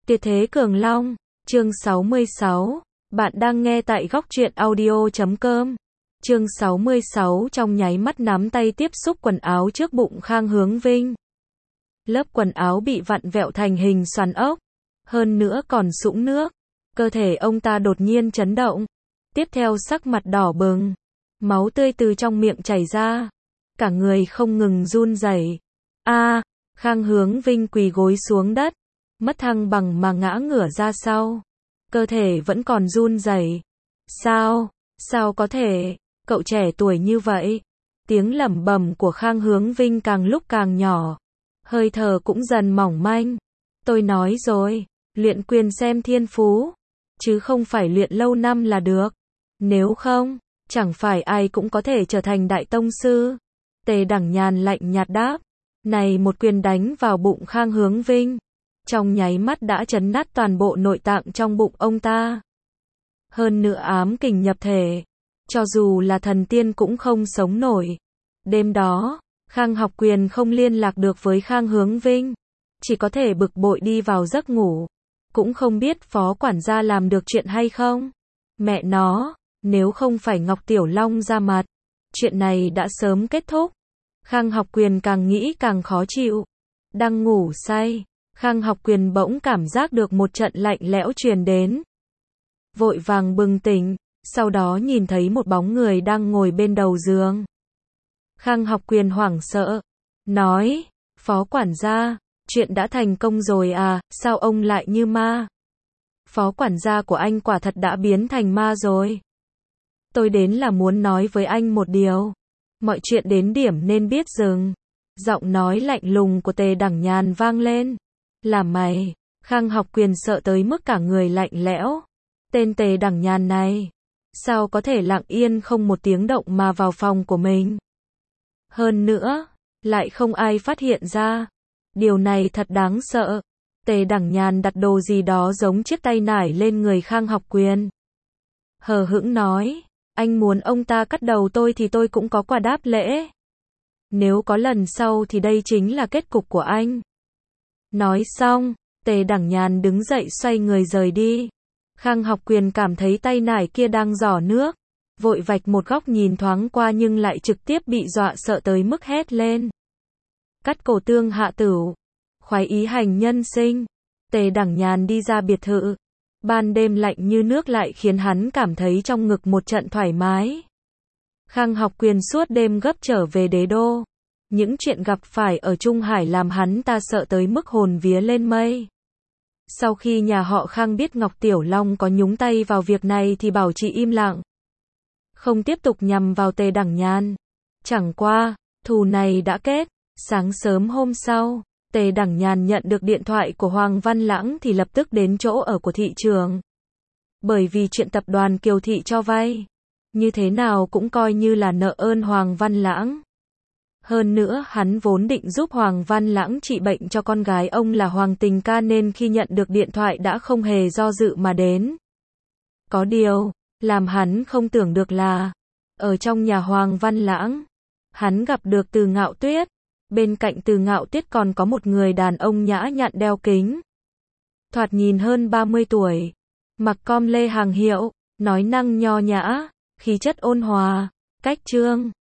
Tuyệt thế Cường Long, chương 66, bạn đang nghe tại góc truyện audio.com. Chương 66 trong nháy mắt nắm tay tiếp xúc quần áo trước bụng Khang Hướng Vinh. Lớp quần áo bị vặn vẹo thành hình xoắn ốc, hơn nữa còn sũng nước. Cơ thể ông ta đột nhiên chấn động, tiếp theo sắc mặt đỏ bừng, máu tươi từ trong miệng chảy ra, cả người không ngừng run rẩy. Khang Hướng Vinh quỳ gối xuống đất, mất thăng bằng mà ngã ngửa ra sau, cơ thể vẫn còn run rẩy. Sao có thể, cậu trẻ tuổi như vậy? Tiếng lẩm bẩm của Khang Hướng Vinh càng lúc càng nhỏ, hơi thở cũng dần mỏng manh. Tôi nói rồi, luyện quyền xem thiên phú, chứ không phải luyện lâu năm là được. Nếu không, chẳng phải ai cũng có thể trở thành đại tông sư. Tề Đẳng Nhàn lạnh nhạt đáp. Này một quyền đánh vào bụng Khang Hướng Vinh, trong nháy mắt đã chấn nát toàn bộ nội tạng trong bụng ông ta. Hơn nữa ám kình nhập thể, cho dù là thần tiên cũng không sống nổi. Đêm đó, Khang Học Quyền không liên lạc được với Khang Hướng Vinh, chỉ có thể bực bội đi vào giấc ngủ. Cũng không biết phó quản gia làm được chuyện hay không. Mẹ nó, nếu không phải Ngọc Tiểu Long ra mặt, chuyện này đã sớm kết thúc. Khang Học Quyền càng nghĩ càng khó chịu. Đang ngủ say, Khang Học Quyền bỗng cảm giác được một trận lạnh lẽo truyền đến. Vội vàng bừng tỉnh, sau đó nhìn thấy một bóng người đang ngồi bên đầu giường. Khang Học Quyền hoảng sợ, nói, phó quản gia, chuyện đã thành công rồi à, sao ông lại như ma? Phó quản gia của anh quả thật đã biến thành ma rồi. Tôi đến là muốn nói với anh một điều. Mọi chuyện đến điểm nên biết dừng. Giọng nói lạnh lùng của Tề Đẳng Nhàn vang lên. Là mày? Khang Học Quyền sợ tới mức cả người lạnh lẽo. Tên Tề Đẳng Nhàn này, sao có thể lặng yên không một tiếng động mà vào phòng của mình? Hơn nữa, lại không ai phát hiện ra. Điều này thật đáng sợ. Tề Đẳng Nhàn đặt đồ gì đó giống chiếc tay nải lên người Khang Học Quyền. Hờ hững nói. Anh muốn ông ta cắt đầu tôi thì tôi cũng có quà đáp lễ. Nếu có lần sau thì đây chính là kết cục của anh. Nói xong, Tề Đẳng Nhàn đứng dậy xoay người rời đi. Khang Học Quyền cảm thấy tay nải kia đang rỏ nước, vội vạch một góc nhìn thoáng qua nhưng lại trực tiếp bị dọa sợ tới mức hét lên. Cắt cổ tương hạ tửu, khoái ý hành nhân sinh. Tề Đẳng Nhàn đi ra biệt thự. Ban đêm lạnh như nước lại khiến hắn cảm thấy trong ngực một trận thoải mái. Khang Học Quyền suốt đêm gấp trở về đế đô. Những chuyện gặp phải ở Trung Hải làm hắn ta sợ tới mức hồn vía lên mây. Sau khi nhà họ Khang biết Ngọc Tiểu Long có nhúng tay vào việc này thì bảo trì im lặng, không tiếp tục nhằm vào Tề Đẳng Nhàn. Chẳng qua, thù này đã kết. Sáng sớm hôm sau, Tề Đẳng Nhàn nhận được điện thoại của Hoàng Văn Lãng thì lập tức đến chỗ ở của thị trường. Bởi vì chuyện tập đoàn Kiều Thị cho vay, như thế nào cũng coi như là nợ ơn Hoàng Văn Lãng. Hơn nữa hắn vốn định giúp Hoàng Văn Lãng trị bệnh cho con gái ông là Hoàng Tình Ca nên khi nhận được điện thoại đã không hề do dự mà đến. Có điều, làm hắn không tưởng được là, ở trong nhà Hoàng Văn Lãng, hắn gặp được Từ Ngạo Tuyết. Bên cạnh Từ Ngạo Tuyết còn có một người đàn ông nhã nhặn đeo kính. Thoạt nhìn hơn 30 tuổi, mặc com lê hàng hiệu, nói năng nho nhã, khí chất ôn hòa, cách trương,